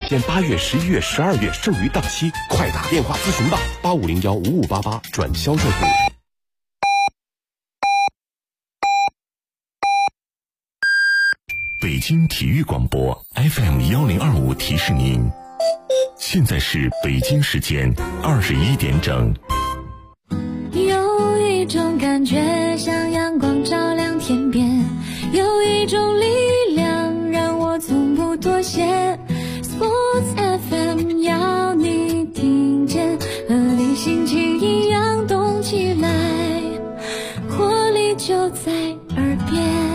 见8月、11月、12月剩余档期，快打电话咨询吧，85015588转销售部。 北京体育广播 FM1025提示您，现在是北京时间21点整。 有一种感觉像阳光照亮天边，有一种力量让我从不妥协。 Sports FM 要你听见，和你心情一样动起来，活力就在耳边。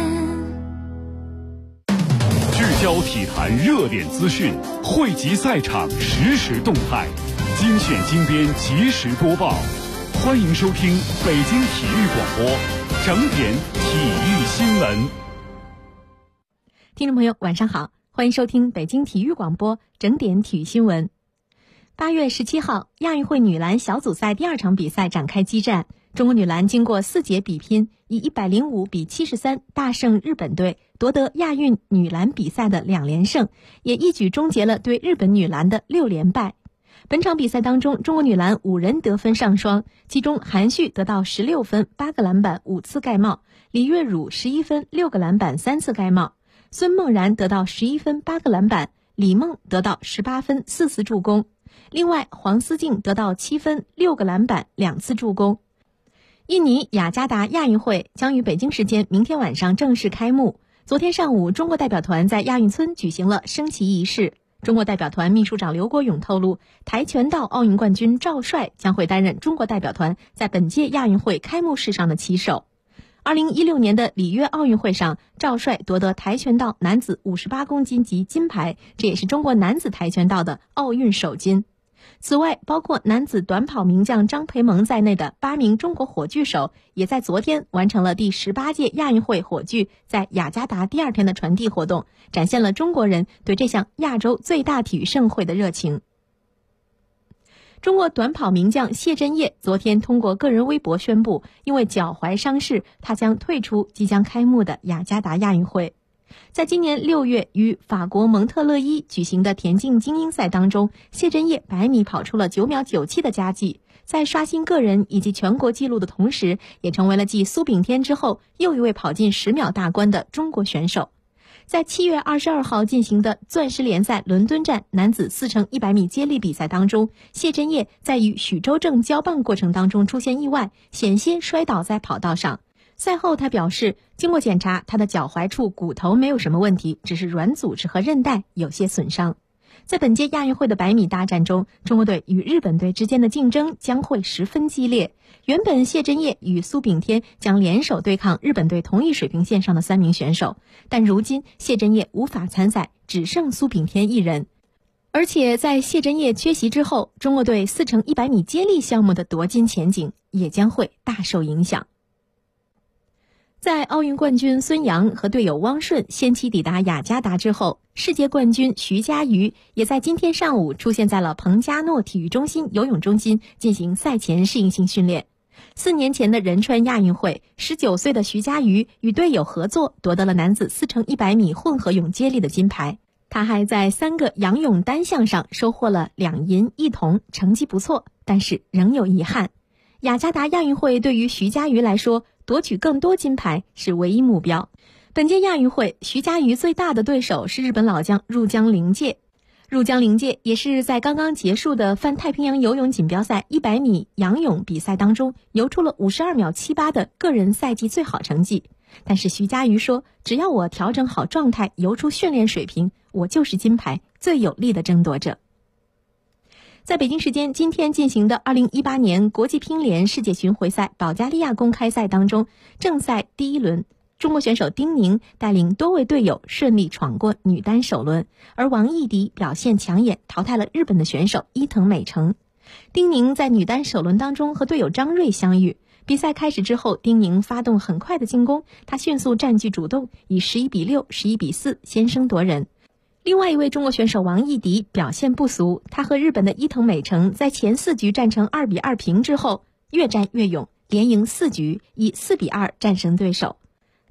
聚焦体坛热点资讯，汇集赛场实时动态，精选精编及时播报。欢迎收听北京体育广播整点体育新闻。 听众朋友晚上好，欢迎收听北京体育广播整点体育新闻。8月17号，亚运会女篮小组赛第2场比赛展开激战，中国女篮经过4节比拼，以105比73大胜日本队，夺得亚运女篮比赛的2连胜，也一举终结了对日本女篮的6连败。本场比赛当中，中国女篮5人得分上双，其中韩旭得到16分、8个篮板、5次盖帽；李月汝11分、6个篮板、3次盖帽；孙梦然得到11分、8个篮板；李梦得到18分、4次助攻。另外，黄思静得到7分、6个篮板、2次助攻。印尼雅加达亚运会将于北京时间明天晚上正式开幕。昨天上午，中国代表团在亚运村举行了升旗仪式。中国代表团秘书长刘国勇透露，跆拳道奥运冠军赵帅将会担任中国代表团在本届亚运会开幕式上的旗手。2016年的里约奥运会上，赵帅夺得跆拳道男子58公斤级金牌，这也是中国男子跆拳道的奥运首金。此外，包括男子短跑名将张培萌在内的8名中国火炬手，也在昨天完成了第18届亚运会火炬在雅加达第2天的传递活动，展现了中国人对这项亚洲最大体育盛会的热情。中国短跑名将谢震业昨天通过个人微博宣布，因为脚踝伤势，他将退出即将开幕的雅加达亚运会。在今年6月于法国蒙特勒伊举行的田径精英赛当中，谢震业100米跑出了9秒97的佳绩，在刷新个人以及全国纪录的同时，也成为了继苏炳添之后又一位跑进10秒大关的中国选手。在7月22号进行的钻石联赛伦敦站男子4×100米接力比赛当中，谢震业在与许周正交棒过程当中出现意外，险些摔倒在跑道上。赛后他表示，经过检查，他的脚踝处骨头没有什么问题，只是软组织和韧带有些损伤。在本届亚运会的100米大战中，中国队与日本队之间的竞争将会十分激烈。原本谢震业与苏炳添将联手对抗日本队同一水平线上的3名选手，但如今谢震业无法参赛，只剩苏炳添一人。而且在谢震业缺席之后，中国队4×100米接力项目的夺金前景也将会大受影响。在奥运冠军孙杨和队友汪顺先期抵达雅加达之后，世界冠军徐嘉余也在今天上午出现在了彭加诺体育中心游泳中心进行赛前适应性训练。4年前的仁川亚运会，19岁的徐嘉余与队友合作夺得了男子4×100米混合泳接力的金牌。他还在3个仰泳单项上收获了2银1铜，成绩不错，但是仍有遗憾。雅加达亚运会对于徐嘉余来说，夺取更多金牌是唯一目标。本届亚运会，徐嘉余最大的对手是日本老将入江陵介。入江陵介也是在刚刚结束的泛太平洋游泳锦标赛100米仰泳比赛当中游出了52秒78的个人赛季最好成绩。但是徐嘉余说，只要我调整好状态，游出训练水平，我就是金牌最有力的争夺者。在北京时间今天进行的2018年国际乒联世界巡回赛保加利亚公开赛当中，正赛第1轮，中国选手丁宁带领多位队友顺利闯过女单首轮，而王艺迪表现抢眼，淘汰了日本的选手伊藤美诚。丁宁在女单首轮当中和队友张睿相遇，比赛开始之后，丁宁发动很快的进攻，她迅速占据主动，以11比6、11比4先声夺人。另外一位中国选手王艺迪表现不俗，他和日本的伊藤美诚在前4局战成2比2平之后，越战越勇，连赢4局，以4比2战胜对手。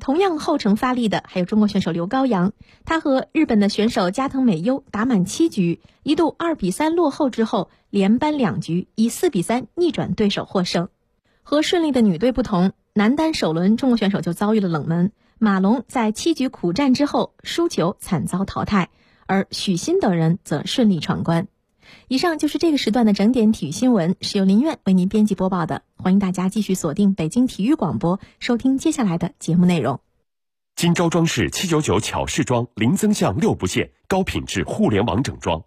同样后程发力的还有中国选手刘高阳，他和日本的选手加藤美优打满7局，一度2-3落后之后，连扳2局，以4-3逆转对手获胜。和顺利的女队不同，男单首轮中国选手就遭遇了冷门，马龙在7局苦战之后输球惨遭淘汰，而许昕等人则顺利闯关。以上就是这个时段的整点体育新闻，是由林苑为您编辑播报的。欢迎大家继续锁定北京体育广播，收听接下来的节目内容。 金招装饰799巧饰装，零增项6不限，高品质互联网整装。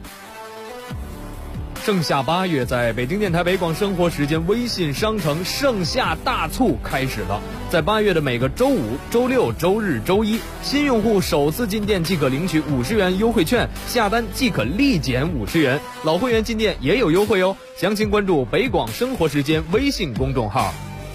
盛夏8月，在北京电台北广生活时间微信商城盛夏大促开始了。在8月的每个周5、周6、周日、周一，新用户首次进店即可领取50元优惠券，下单即可立减50元。老会员进店也有优惠哦，详情关注北广生活时间微信公众号。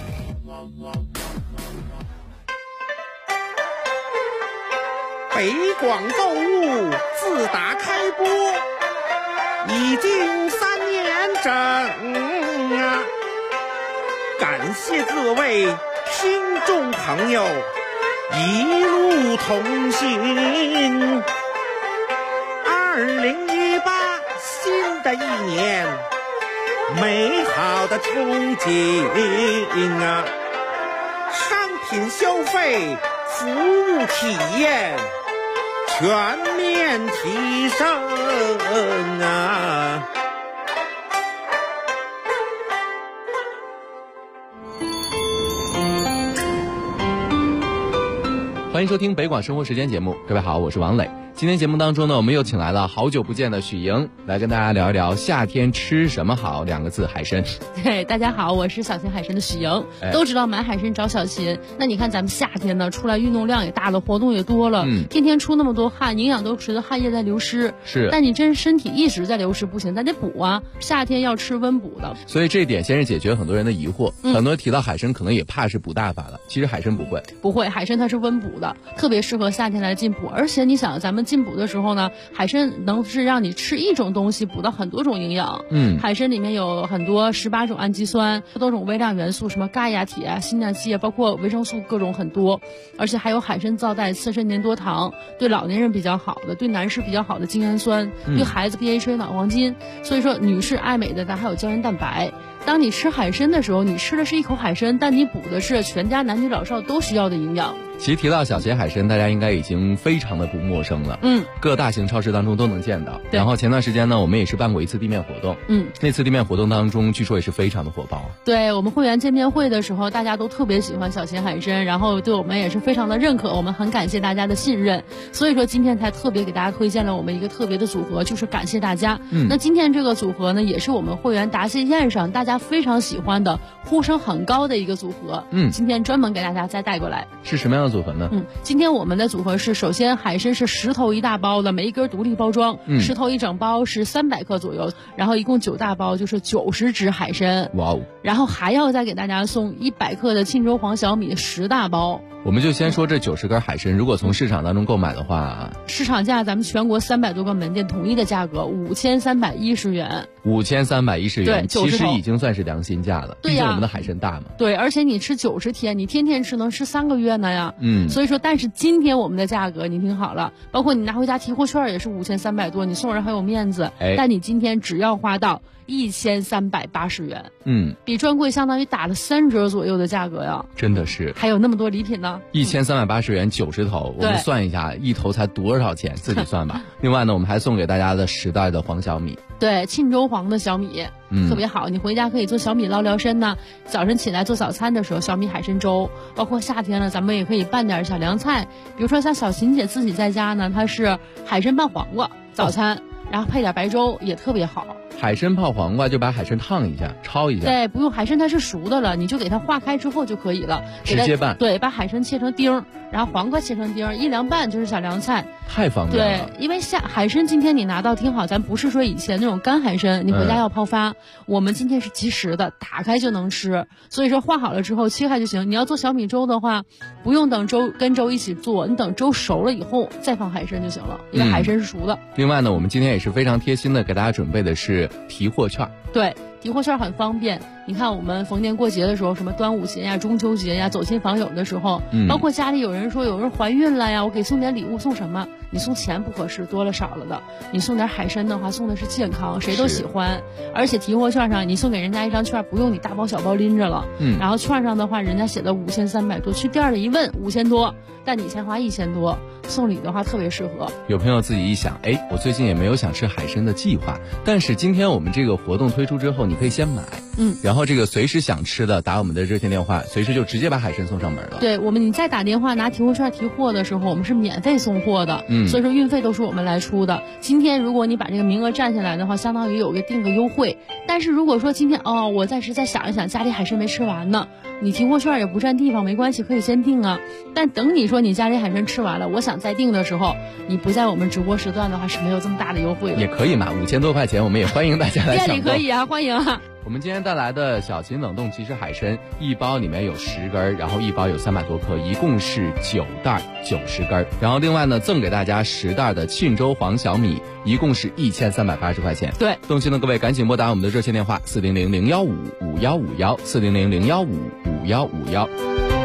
北广购物自打开播已经3年整啊！感谢各位听众朋友一路同行。2018新的一年，美好的憧憬啊！商品消费、服务体验全面提升啊！ 欢迎收听北广生活时间节目，各位好，我是王磊。今天节目当中呢，我们又请来了好久不见的许莹，来跟大家聊一聊夏天吃什么好2个字，海参。 对，大家好，我是小秦海参的许莹。都知道买海参找小秦，那你看咱们夏天呢，出来运动量也大了，活动也多了，天天出那么多汗，营养都随着汗液在流失。 是， 但你真身体一直在流失不行，咱得补啊。夏天要吃温补的， 所以这一点先是解决很多人的疑惑。很多人提到海参，可能也怕是补大法了，其实海参不会， 海参它是温补的，特别适合夏天来进补。而且你想，咱们进补的时候呢，海参能是让你吃一种东西补到很多种营养。海参里面有很多18种氨基酸，多种微量元素，什么钙呀、铁啊、锌啊、硒啊，包括维生素各种很多。而且还有海参皂带刺身粘多糖，对老年人比较好的，对男士比较好的精氨酸，对孩子 DHA 脑黄金。所以说女士爱美的，咱还有胶原蛋白。当你吃海参的时候，你吃的是一口海参，但你补的是全家男女老少都需要的营养。 其实提到小秦海参，大家应该已经非常的不陌生了。各大型超市当中都能见到。然后前段时间呢，我们也是办过一次地面活动。那次地面活动当中，据说也是非常的火爆。 对，我们会员见面会的时候，大家都特别喜欢小秦海参，然后对我们也是非常的认可，我们很感谢大家的信任。所以说今天才特别给大家推荐了我们一个特别的组合，就是感谢大家。那今天这个组合呢，也是我们会员答谢宴上大家非常喜欢的、呼声很高的一个组合。今天专门给大家再带过来。 是什么样的组合呢？ 今天我们的组合是，首先海参是10头1大包的，每一根独立包装，10头1整包是300克左右，然后一共9大包就是90只海参。 哇哦！ 然后还要再给大家送100克的沁州黄小米10大包。 我们就先说这90根海参，如果从市场当中购买的话， 市场价咱们全国300多个门店统一的价格5310元。 5310元， 对， 其实已经算是良心价了。 对呀， 毕竟我们的海参大嘛。 对，而且你吃90天，你天天吃能吃3个月呢呀。所以说，但是今天我们的价格你听好了，包括你拿回家提货券也是5300多，你送人很有面子。但你今天只要花到1380元，比专柜相当于打了3折左右的价格呀， 真的是。 还有那么多礼品呢 ，1380元90头，我们算一下，一头才多少钱，自己算吧。另外呢，我们还送给大家的10袋的黄小米， 对，沁州黄的小米，特别好，你回家可以做小米捞参呢。早晨起来做早餐的时候，小米海参粥，包括夏天了，咱们也可以拌点小凉菜，比如说像小秦姐自己在家呢，她是海参拌黄瓜早餐，然后配点白粥也特别好。 海参泡黄瓜就把海参烫一下，焯一下。 对，不用，海参它是熟的了，你就给它化开之后就可以了， 直接拌。 对，把海参切成丁，然后黄瓜切成丁，一凉拌就是小凉菜， 太方便了。 对，因为海参今天你拿到，听好，咱不是说以前那种干海参，你回家要泡发，我们今天是即食的，打开就能吃。所以说化好了之后切开就行。你要做小米粥的话，不用等粥跟粥一起做，你等粥熟了以后再放海参就行了，因为海参是熟的。 另外呢，我们今天也是非常贴心的给大家准备的是提货券。 对，提货券很方便， 你看我们逢年过节的时候，什么端午节呀、中秋节呀，走亲访友的时候，包括家里有人说有人怀孕了呀，我给送点礼物，送什么？你送钱不合适，多了少了的。你送点海参的话，送的是健康，谁都喜欢。而且提货券上，你送给人家一张券，不用你大包小包拎着了。然后券上的话，人家写的5300多，去店里一问5000多，但你先花1000多，送礼的话特别适合。 有朋友自己一想，哎，我最近也没有想吃海参的计划，但是今天我们这个活动推出之后，你可以先买，然后这个随时想吃的打我们的热线电话，随时就直接把海参送上门了。 对，你再打电话拿提货券提货的时候，我们是免费送货的，所以说运费都是我们来出的。今天如果你把这个名额占下来的话，相当于有个定个优惠。但是如果说今天我暂时再想一想，家里海参没吃完呢，你提货券也不占地方，没关系，可以先订啊。但等你说你家里海参吃完了，我想再订的时候，你不在我们直播时段的话是没有这么大的优惠的。 也可以嘛，5000多块钱，我们也欢迎大家来抢购。 店里可以啊，欢迎啊。 我们今天带来的小秦冷冻即食海参，一包里面有10根，然后一包有300多克，一共是9袋90根。然后另外呢，赠给大家10袋的沁州黄小米，一共是1380块钱。 对， 动心的各位赶紧拨打我们的热线电话400-015-5151，400-015-5151。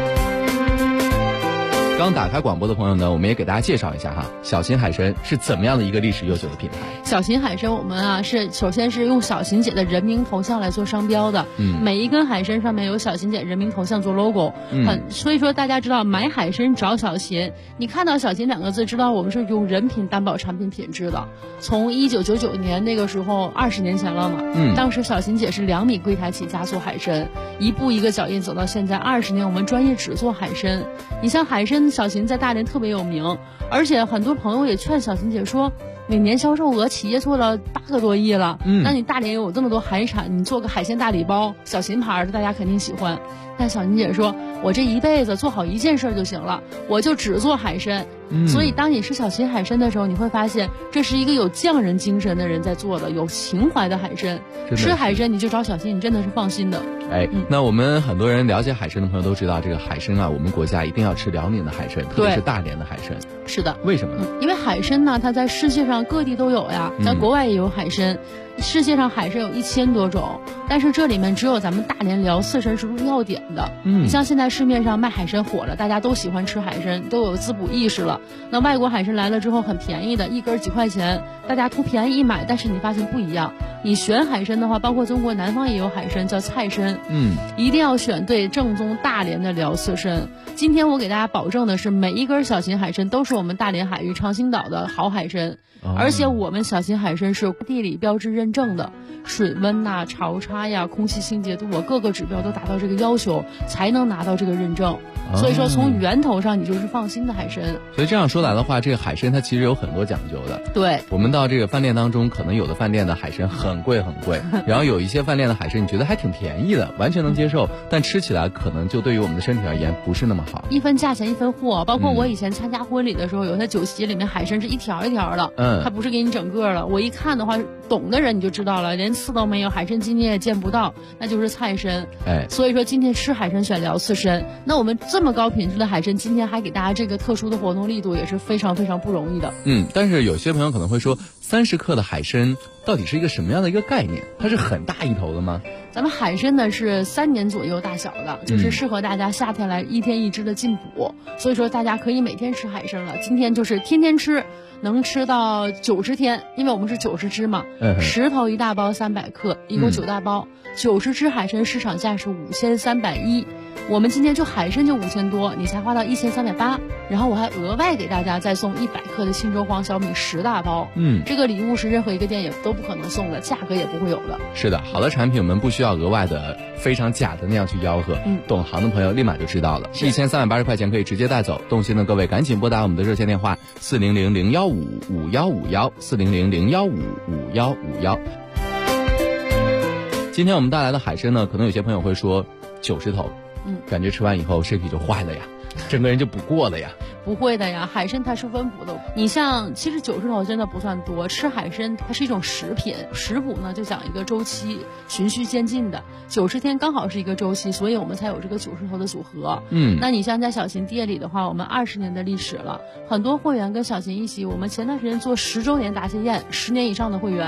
刚打开广播的朋友呢，我们也给大家介绍一下哈，小秦海参是怎么样的一个历史悠久的品牌。 小秦海参我们首先是用小秦姐的人名头像来做商标的，每一根海参上面有小秦姐人名头像做 logo，所以说大家知道买海参找小秦，你看到小秦2个字，知道我们是用人品担保产品品质的。从1999年那个时候20年前了嘛，当时小秦姐是2米柜台起家做海参，一步一个脚印走到现在20年，我们专业只做海参。你像海参小秦在大连特别有名，而且很多朋友也劝小秦姐说，每年销售额企业做了8个多亿了，那你大连有这么多海产，你做个海鲜大礼包，小秦牌的大家肯定喜欢。但小秦姐说，我这一辈子做好一件事就行了，我就只做海参。所以当你吃小秦海参的时候，你会发现这是一个有匠人精神的人在做的，有情怀的海参。吃海参你就找小秦，你真的是放心的。 那我们很多人了解海参的朋友都知道，这个海参啊，我们国家一定要吃辽宁的海参，特别是大连的海参。 是的。 为什么呢？ 因为海参呢，它在世界上各地都有呀，咱国外也有海参。世界上海参有1000多种，但是这里面只有咱们大连辽刺参是入药典的。你像现在市面上卖海参火了，大家都喜欢吃海参，都有滋补意识了。那外国海参来了之后很便宜的，一根几块钱，大家图便宜一买，但是你发现不一样。你选海参的话，包括中国南方也有海参叫菜参，一定要选对正宗大连的辽刺参。今天我给大家保证的是，每一根小秦海参都是我们大连海域长兴岛的好海参。而且我们小秦海参是地理标志认证的，水温呐、潮差呀、空气清洁度，各个指标都达到这个要求，才能拿到这个认证。所以说从源头上你就是放心的海参。 所以这样说来的话，这个海参它其实有很多讲究的。 对， 我们到这个饭店当中，可能有的饭店的海参很贵很贵，然后有一些饭店的海参你觉得还挺便宜的，完全能接受，但吃起来可能就对于我们的身体而言不是那么好。 一分价钱一分货，包括我以前参加婚礼的时候，有些酒席里面海参是一条一条的，它不是给你整个了。我一看的话，懂的人你就知道了，连刺都没有，海参筋你也见不到，那就是菜参。所以说今天吃海参选辽刺参，那我们这么高品质的海参，今天还给大家这个特殊的活动力度，也是非常非常不容易的。 但是有些朋友可能会说，30克的海参到底是一个什么样的一个概念？它是很大一头的吗？ 咱们海参呢是3年左右大小的，就是适合大家夏天来1天1只的进补，所以说大家可以每天吃海参了。今天就是天天吃，能吃到90天，因为我们是90只嘛，10头1大包300克，一共9大包，90只海参市场价是5310，我们今天就海参就5000多，你才花到1380，然后我还额外给大家再送100克的沁州黄小米10大包，这个礼物是任何一个店也都不可能送的，价格也不会有的。 是的，好的产品我们不需要额外的非常假的那样去吆喝，懂行的朋友立马就知道了。1380块钱可以直接带走，动心的各位赶紧拨打我们的热线电话400-015-5151，400-015-5151。今天我们带来的海参呢，可能有些朋友会说90头，感觉吃完以后身体就坏了呀，整个人就补过了呀。 不会的呀，海参它是温补的。你像其实90头真的不算多，吃海参它是一种食品，食补呢就讲一个周期，循序渐进的，90天刚好是一个周期，所以我们才有这个90头的组合。那你像在小秦店里的话，我们20年的历史了，很多会员跟小秦一起，我们前段时间做10周年答谢宴，10年以上的会员，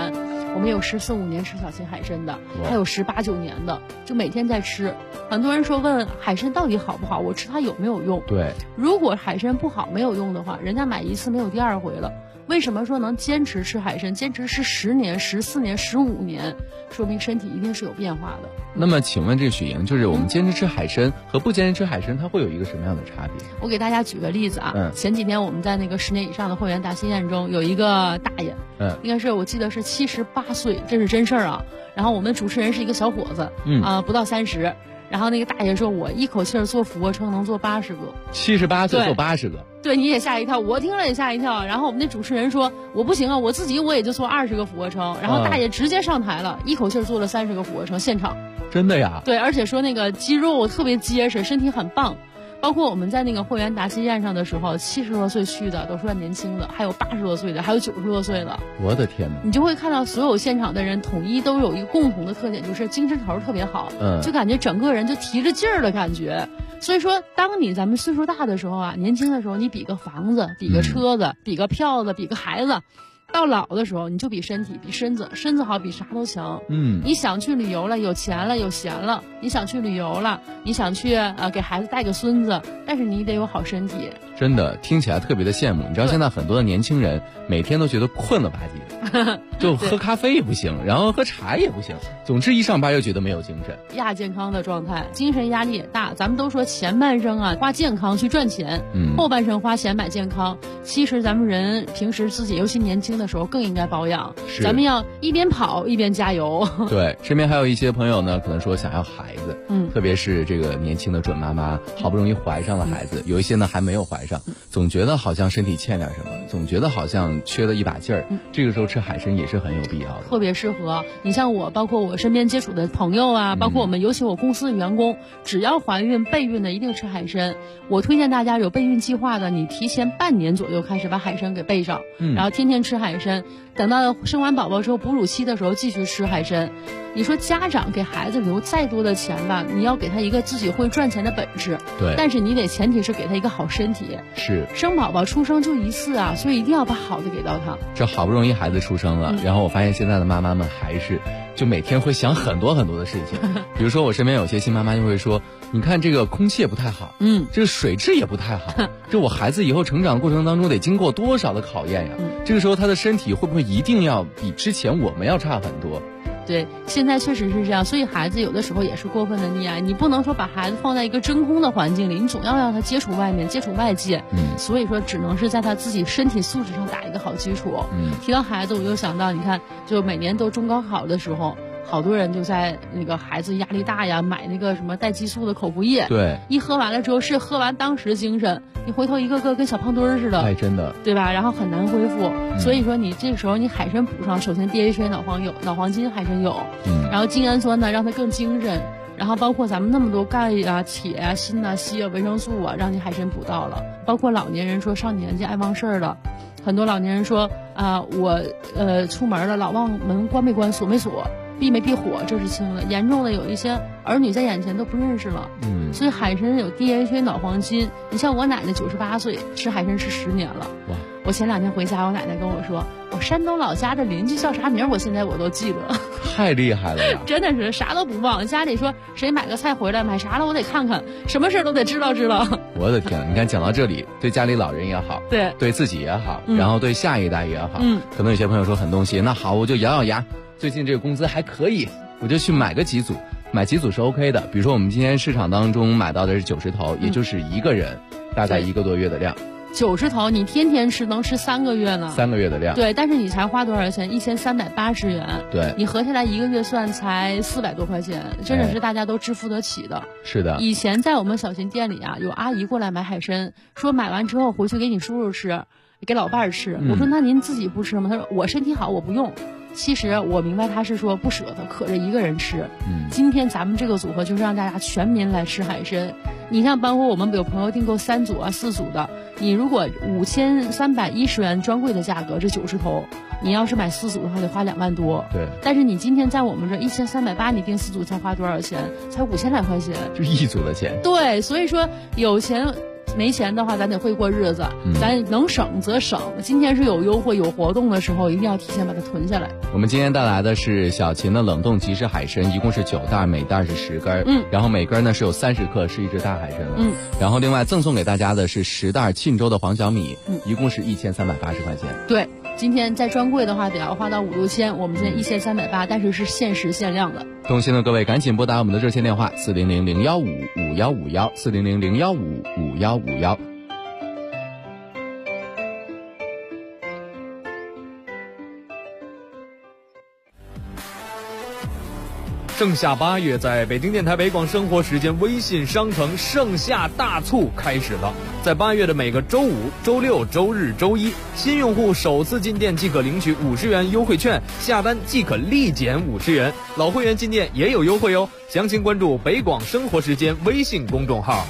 我们有14、15年吃小秦海参的，还有18、19年的，就每天在吃。很多人说问海参到底好不好，我吃它有没有用？ 对， 如果海参不好没有用的话，人家买一次没有第二回了。为什么说能坚持吃海参，坚持吃10年、14年、15年，说明身体一定是有变化的。 那么请问这个许莹，就是我们坚持吃海参和不坚持吃海参，它会有一个什么样的差别？ 我给大家举个例子啊，前几天我们在那个10年以上的会员答谢宴中，有一个大爷，应该是我记得是78岁，这是真事儿啊。然后我们主持人是一个小伙子，不到30。然后那个大爷说，我一口气做俯卧撑能做80个 ，78岁做80个， 对，你也吓一跳，我听了也吓一跳。然后我们那主持人说，我不行啊，我自己也就做20个俯卧撑。然后大爷直接上台了，一口气做了30个俯卧撑，现场。 真的呀？ 对，而且说那个肌肉特别结实，身体很棒。包括我们在那个会员答谢宴上的时候，70多岁去的都算年轻的，还有80多岁的，还有90多岁的。 我的天哪！ 你就会看到所有现场的人统一都有一个共同的特点，就是精神头特别好，就感觉整个人就提着劲儿的感觉。所以说，当咱们岁数大的时候啊，年轻的时候你比个房子，比个车子，比个票子，比个孩子。到老的时候，你就比身体，比身子好，比啥都强。你想去旅游了，有钱了，有闲了，你想去旅游了，你想去给孩子带个孙子，但是你得有好身体。 真的听起来特别的羡慕。你知道现在很多的年轻人每天都觉得困了吧唧的，就喝咖啡也不行，然后喝茶也不行，总之一上班又觉得没有精神， 亚健康的状态，精神压力也大。咱们都说前半生啊花健康去赚钱，后半生花钱买健康。其实咱们人平时自己尤其年轻的时候更应该保养，咱们要一边跑一边加油。 对，身边还有一些朋友呢，可能说想要孩子，特别是这个年轻的准妈妈，好不容易怀上了孩子，有一些呢还没有怀上，总觉得好像身体欠点什么，总觉得好像缺了一把劲儿。这个时候吃海参也是很有必要的， 特别适合。你像我，包括我身边接触的朋友啊，包括我们尤其我公司的员工，只要怀孕备孕的一定吃海参。我推荐大家有备孕计划的，你提前半年左右开始把海参给备上，然后天天吃海参，等到生完宝宝之后哺乳期的时候继续吃海参。你说家长给孩子留再多的钱吧，你要给他一个自己会赚钱的本事， 对， 但是你得前提是给他一个好身体。 是， 生宝宝出生就一次啊，所以一定要把好的给到他。 这好不容易孩子出生了，然后我发现现在的妈妈们还是就每天会想很多很多的事情。比如说我身边有些新妈妈就会说，你看这个空气也不太好，这个水质也不太好，这我孩子以后成长的过程当中得经过多少的考验呀？这个时候他的身体会不会一定要比之前我们要差很多？ 对，现在确实是这样，所以孩子有的时候也是过分的溺爱，你不能说把孩子放在一个真空的环境里，你总要让他接触外面，接触外界。所以说只能是在他自己身体素质上打一个好基础。提到孩子，我就想到，你看，就每年都中高考的时候，好多人就在那个孩子压力大呀，买那个什么带激素的口服液。 对， 一喝完了之后是喝完当时精神，你回头一个个跟小胖墩儿似的。 哎，真的， 对吧？然后很难恢复。所以说你这个时候你海参补上，首先 DHA 脑黄金海参有，然后精氨酸呢让它更精神，然后包括咱们那么多钙啊、铁啊、锌啊、硒啊、维生素啊，让你海参补到了。包括老年人说上年纪爱忘事儿了，很多老年人说我出门了老忘门关没关锁没锁。避没避火，这是轻的，严重的有一些儿女在眼前都不认识了。所以海参有 DHA 脑黄金。你像我奶奶98岁，吃海参吃10年了。哇！我前2天回家，我奶奶跟我说，我山东老家的邻居叫啥名，我现在我都记得。 太厉害了呀！ 真的是啥都不忘。家里说谁买个菜回来，买啥了我得看看，什么事都得知道。 我的天，你看讲到这里，对家里老人也好，对自己也好，然后对下一代也好，可能有些朋友说很动心，那好，我就咬咬牙。最近这个工资还可以，我就去买个几组，买几组是 OK 的。比如说我们今天市场当中买到的是90头，也就是一个人大概1个多月的量。 90头你天天吃能吃3个月呢？3 个月的量。 对，但是你才花多少钱？1380元。 对， 你合下来1个月算才400多块钱，真的是大家都支付得起的。 是的。 以前在我们小秦店里啊，有阿姨过来买海参，说买完之后回去给你叔叔吃，给老伴儿吃。我说那您自己不吃吗？他说我身体好，我不用。其实我明白他是说不舍得，可着一个人吃。今天咱们这个组合就是让大家全民来吃海参。你像包括我们有朋友订购3组啊、4组的，你如果5310元专柜的价格，这90头，你要是买4组的话得花2万多。 对。 但是你今天在我们这1380，你订4组才花多少钱？才5000来块钱。 就1组的钱。 对，所以说有钱没钱的话，咱得会过日子，咱能省则省。今天是有优惠有活动的时候，一定要提前把它囤下来。 我们今天带来的是小秦的冷冻即食海参，一共是9袋，每袋是10根，然后每根呢是有30克，是一只大海参了。然后另外赠送给大家的是10袋沁州的黄小米，一共是1380块钱。 对。今天在专柜的话得要花到5-6千，我们今天1380，但是是限时限量的。 动心的各位赶紧拨打我们的热线电话400-015-5151 400-015-5151。 盛夏8月，在北京电台北广生活时间微信商城盛夏大促开始了。在8月的每个周五、周六、周日、周一，新用户首次进店即可领取50元优惠券，下单即可立减50元。老会员进店也有优惠哦，详情关注北广生活时间微信公众号。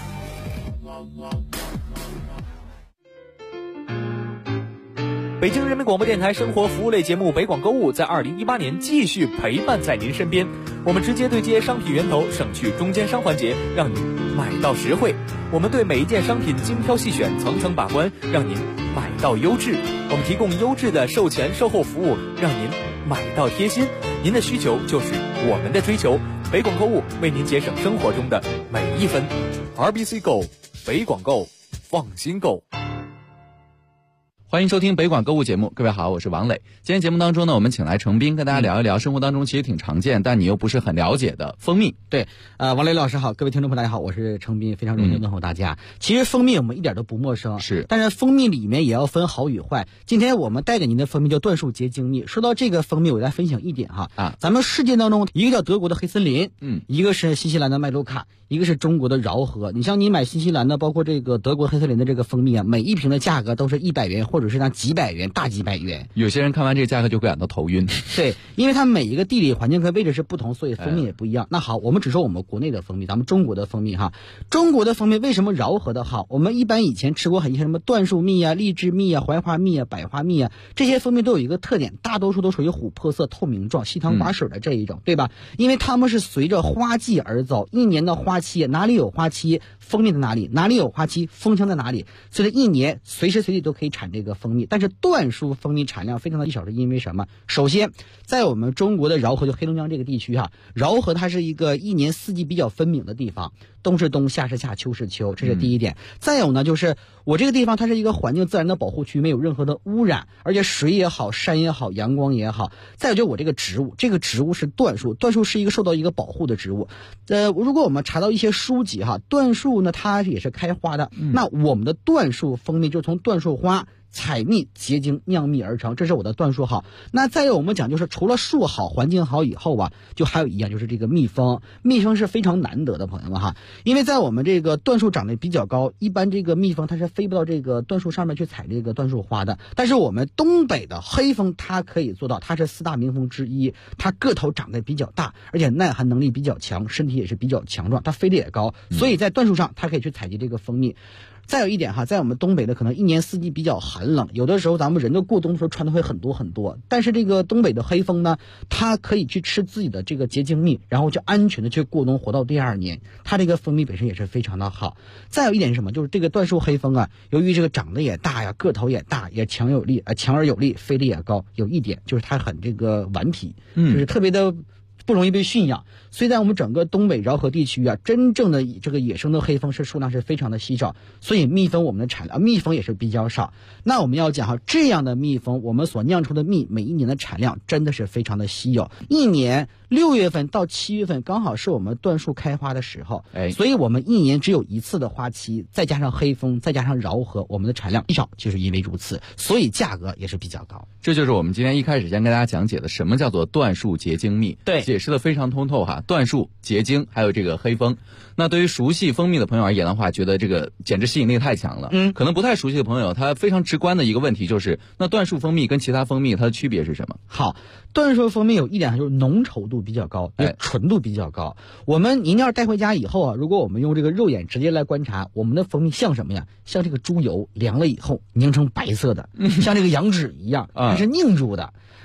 北京人民广播电台生活服务类节目北广购物在2018年继续陪伴在您身边，我们直接对接商品源头，省去中间商环节，让您买到实惠。我们对每一件商品精挑细选，层层把关，让您买到优质。我们提供优质的售前售后服务，让您买到贴心。您的需求就是我们的追求，北广购物为您节省生活中的每一分。RBC Go， 北广购，放心购。 欢迎收听北广购物节目，各位好，我是王磊。今天节目当中呢，我们请来程斌跟大家聊一聊生活当中其实挺常见，但你又不是很了解的蜂蜜。 对，王磊老师好，各位听众朋友大家好，我是程斌，非常荣幸问候大家。其实蜂蜜我们一点都不陌生，是，但是蜂蜜里面也要分好与坏。今天我们带给您的蜂蜜叫椴树结晶蜜。说到这个蜂蜜，我再分享一点哈，咱们世界当中一个叫德国的黑森林，一个是新西兰的麦卢卡，一个是中国的饶河。你像你买新西兰的，包括这个德国黑森林的这个蜂蜜啊，每一瓶的价格都是100元，或者是那几百元、大几百元。 有些人看完这个价格就会感到头晕。 对，因为它每一个地理环境跟位置是不同，所以蜂蜜也不一样。那好，我们只说我们国内的蜂蜜，咱们中国的蜂蜜哈。中国的蜂蜜为什么饶河的好？我们一般以前吃过很些什么椴树蜜啊、荔枝蜜啊、槐花蜜啊、百花蜜啊，这些蜂蜜都有一个特点，大多数都属于琥珀色透明状、稀汤寡水的这一种，对吧？因为它们是随着花季而走，一年的花期，哪里有花期，蜂蜜在哪里，哪里有花期，蜂箱在哪里，所以一年随时随地都可以产这个蜂蜜。但是椴树蜂蜜产量非常的少，是因为什么？首先，在我们中国的饶河，就黑龙江这个地区哈，饶河它是一个一年四季比较分明的地方，冬是冬，夏是夏，秋是秋，这是第一点。再有呢，就是我这个地方它是一个环境自然的保护区，没有任何的污染，而且水也好，山也好，阳光也好。再有就是我这个植物，这个植物是椴树，椴树是一个受到一个保护的植物。如果我们查到一些书籍哈，椴树呢它也是开花的，那我们的椴树蜂蜜就从椴树花采蜜结晶酿蜜而成，这是我的椴树好。那再有我们讲就是除了树好环境好以后啊，就还有一样就是这个蜜蜂。蜜蜂是非常难得的朋友们哈，因为在我们这个椴树长得比较高，一般这个蜜蜂它是飞不到这个椴树上面去采这个椴树花的。但是我们东北的黑蜂它可以做到，它是4大名蜂之一，它个头长得比较大，而且耐寒能力比较强，身体也是比较强壮，它飞得也高，所以在椴树上它可以去采集这个蜂蜜。再有一点哈，在我们东北的可能一年四季比较寒冷，有的时候咱们人都过冬的时候穿的会很多很多，但是这个东北的黑蜂呢，它可以去吃自己的这个结晶蜜，然后就安全的去过冬，活到第2年，它这个蜂蜜本身也是非常的好。再有一点是什么？就是这个椴树黑蜂啊，由于这个长得也大呀，个头也大，也强而有力，飞力也高，有一点就是它很这个顽皮，就是特别的不容易被驯养，所以在我们整个东北饶河地区啊，真正的这个野生的黑蜂是数量是非常的稀少，所以蜜蜂我们的产量，蜜蜂也是比较少。那我们要讲哈，这样的蜜蜂，我们所酿出的蜜，每一年的产量真的是非常的稀有。一年6月份到7月份刚好是我们椴树开花的时候，所以我们一年只有1次的花期，再加上黑蜂，再加上饶河，我们的产量稀少，就是因为如此，所以价格也是比较高。 这就是我们今天一开始先跟大家讲解的什么叫做椴树结晶蜜，对，解释的非常通透哈。椴树、结晶还有这个黑蜂，那对于熟悉蜂蜜的朋友而言的话，觉得这个简直吸引力太强了。可能不太熟悉的朋友，他非常直观的一个问题就是，那椴树蜂蜜跟其他蜂蜜它的区别是什么？ 好，椴树蜂蜜有一点就是浓稠度比较高，纯度比较高。您要是带回家以后啊，如果我们用这个肉眼直接来观察，我们的蜂蜜像什么呀？像这个猪油凉了以后凝成白色的，像这个羊脂一样，它是凝住的。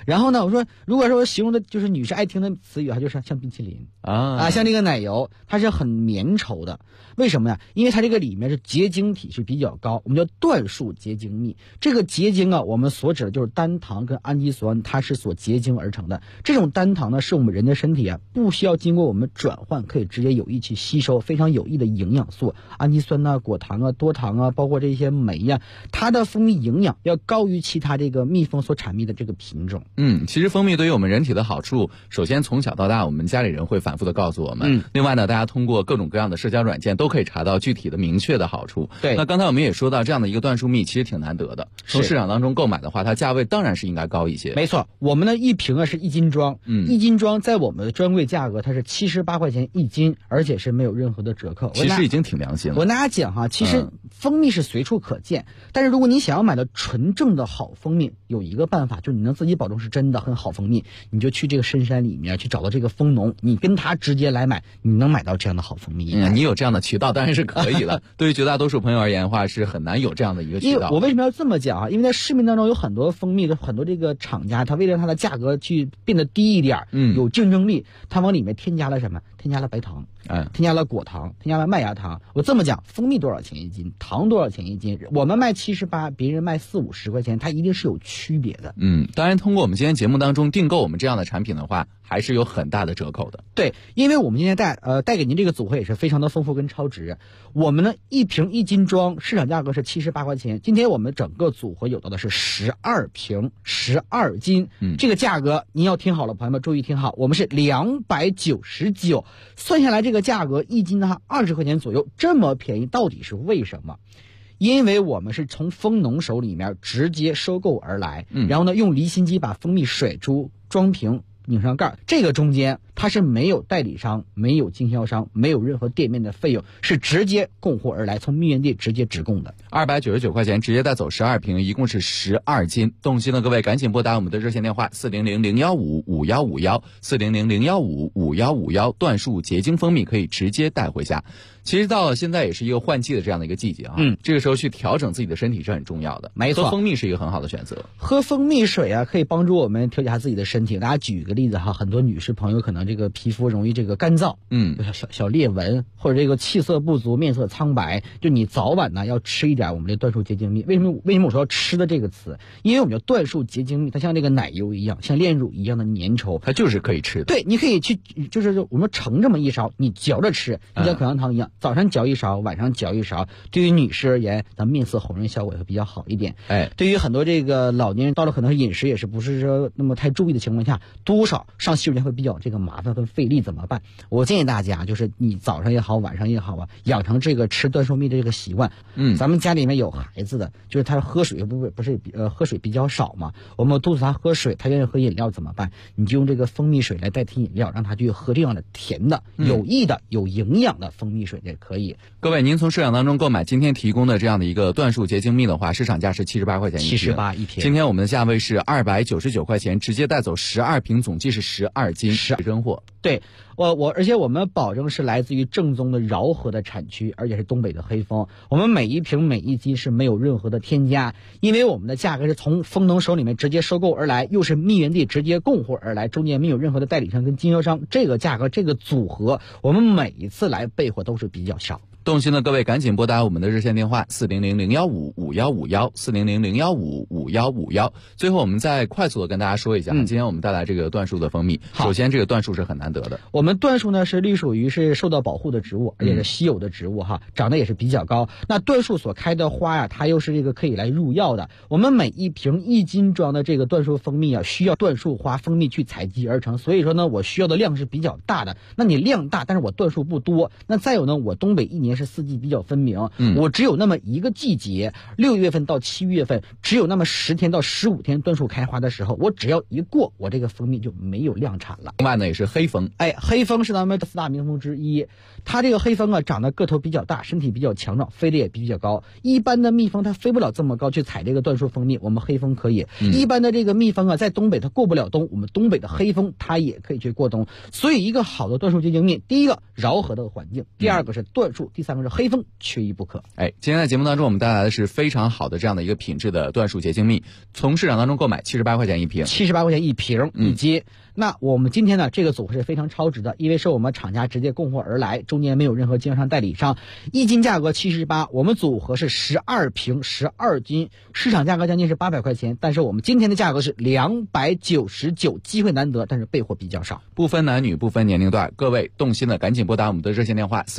然后呢，我说如果说我形容的就是女士爱听的词语啊，就是像冰淇淋像这个奶油，它是很绵稠的。为什么呀？因为它这个里面是结晶体是比较高，我们叫椴树结晶蜜。这个结晶啊，我们所指的就是单糖跟氨基酸，它是所结晶而成的。这种单糖呢，是我们人的身体啊不需要经过我们转换，可以直接有益去吸收非常有益的营养素，氨基酸啊、果糖啊、多糖啊，包括这些酶呀，它的蜂蜜营养要高于其他这个蜜蜂所产蜜的这个品种。 其实蜂蜜对于我们人体的好处，首先从小到大我们家里人会反复的告诉我们，另外呢，大家通过各种各样的社交软件都可以查到具体的明确的好处。 对， 那刚才我们也说到，这样的一个椴树蜜其实挺难得的，从市场当中购买的话，它价位当然是应该高一些。 没错，我们的一瓶啊是1斤装，1斤装在我们的专柜价格它是78块钱1斤，而且是没有任何的折扣。 其实已经挺良心了。 我跟大家讲哈，其实蜂蜜是随处可见，但是如果你想要买到纯正的好蜂蜜，有一个办法，就是你能自己保证是真的很好蜂蜜，你就去这个深山里面去找到这个蜂农，你跟他直接来买，你能买到这样的好蜂蜜。 你有这样的渠道当然是可以了。对于绝大多数朋友而言的话，是很难有这样的一个渠道。 因为我为什么要这么讲啊？因为在市面当中有很多蜂蜜的很多这个厂家，他为了让它的价格去变得低一点，有竞争力，他往里面添加了什么？添加了白糖，添加了果糖，添加了麦芽糖。我这么讲，蜂蜜多少钱1斤，糖多少钱1斤？我们卖78，别人卖40-50块钱，它一定是有区别的。 当然通过我们今天节目当中订购我们这样的产品的话，还是有很大的折扣的。 对，因为我们今天带给您这个组合也是非常的丰富跟超值。我们呢一瓶1斤装，市场价格是78块钱，今天我们整个组合有到的是12瓶12斤，这个价格您要听好了，朋友们注意听好，我们是299，算下来这个价格1斤的话20块钱左右，这么便宜到底是为什么？因为我们是从蜂农手里面直接收购而来，然后呢用离心机把蜂蜜甩出，装瓶拧上盖，这个中间它是没有代理商，没有经销商，没有任何店面的费用，是直接供货而来，从蜜源地直接直供的。 299块钱直接带走12瓶，一共是12斤。动心的各位赶紧拨打我们的热线电话400-015-5151，400-015-5151，椴树结晶蜂蜜可以直接带回家。其实到现在也是一个换季的这样的一个季节啊，这个时候去调整自己的身体是很重要的。 没错， 喝蜂蜜是一个很好的选择。 喝蜂蜜水啊，可以帮助我们调节下自己的身体。大家举一个例子哈，很多女士朋友可能这个皮肤容易这个干燥，小裂纹，或者这个气色不足、面色苍白，就你早晚呢要吃一点我们的椴树结晶蜜。为什么我说要吃的这个词？因为我们叫椴树结晶蜜，它像这个奶油一样，像炼乳一样的粘稠， 它就是可以吃的。 对，你可以去，就是我们盛这么一勺，你嚼着吃，就像口香糖一样，早上嚼一勺，晚上嚼一勺。对于女士而言，咱面色红润效果也会比较好一点。对于很多这个老年人，到了可能饮食也是不是说那么太注意的情况下，多少上洗手间会比较这个麻烦跟费力，怎么办？我建议大家就是你早上也好，晚上也好啊，养成这个吃椴树蜜的这个习惯。咱们家里面有孩子的，就是他喝水不是喝水比较少嘛，我们督促他喝水，他愿意喝饮料怎么办？你就用这个蜂蜜水来代替饮料，让他去喝这样的甜的、有益的、有营养的蜂蜜水也可以。 各位，您从市场当中购买今天提供的这样的一个椴树结晶蜜的话，市场价是78块钱一瓶 ，78一瓶。 今天我们的价位是299块钱，直接带走12瓶，总计是12斤，真货。 对，而且我们保证是来自于正宗的饶河的产区，而且是东北的黑蜂。我们每一瓶每一斤是没有任何的添加，因为我们的价格是从蜂农手里面直接收购而来，又是蜜源地直接供货而来，中间没有任何的代理商跟经销商，这个价格这个组合，我们每一次来备货都是比较少。 动心的各位赶紧拨打我们的热线电话400-015-5151，400-015-5151。最后我们再快速的跟大家说一下，今天我们带来这个椴树的蜂蜜。首先这个椴树是很难得的， 我们椴树呢是隶属于是受到保护的植物，而且是稀有的植物哈，长得也是比较高。那椴树所开的花呀，它又是这个可以来入药的。我们每一瓶1斤装的这个椴树蜂蜜啊，需要椴树花蜂蜜去采集而成，所以说呢，我需要的量是比较大的。那你量大，但是我椴树不多。那再有呢，我东北一年是4季比较分明，我只有那么一个季节，6月份到7月份，只有那么10天到15天椴树开花的时候，我只要一过，我这个蜂蜜就没有量产了。 另外呢，也是黑蜂， 黑蜂是咱们4大名蜂之一，它这个黑蜂啊，长得个头比较大，身体比较强壮，飞得也比较高。一般的蜜蜂它飞不了这么高去采这个椴树蜂蜜，我们黑蜂可以。一般的这个蜜蜂啊，在东北它过不了冬，我们东北的黑蜂它也可以去过冬。所以一个好的椴树结晶蜜，第一个饶河的环境，第二个是椴树，第三个是黑蜂，缺一不可。 今天在节目当中我们带来的是非常好的这样的一个品质的椴树结晶蜜，从市场当中购买78块钱一瓶 ，78块钱一瓶一接。那我们今天呢，这个组合是非常超值的，因为是我们厂家直接供货而来，中间没有任何经销商代理商，一斤价格78，我们组合是12瓶12斤，市场价格将近是800块钱，但是我们今天的价格是299，机会难得，但是备货比较少， 不分男女，不分年龄段，各位动心的赶紧拨打我们的热线电话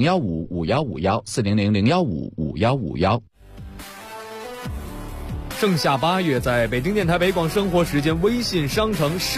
400-015-5151，400-015-5151。 盛夏8月，在北京电台北广生活时间微信商城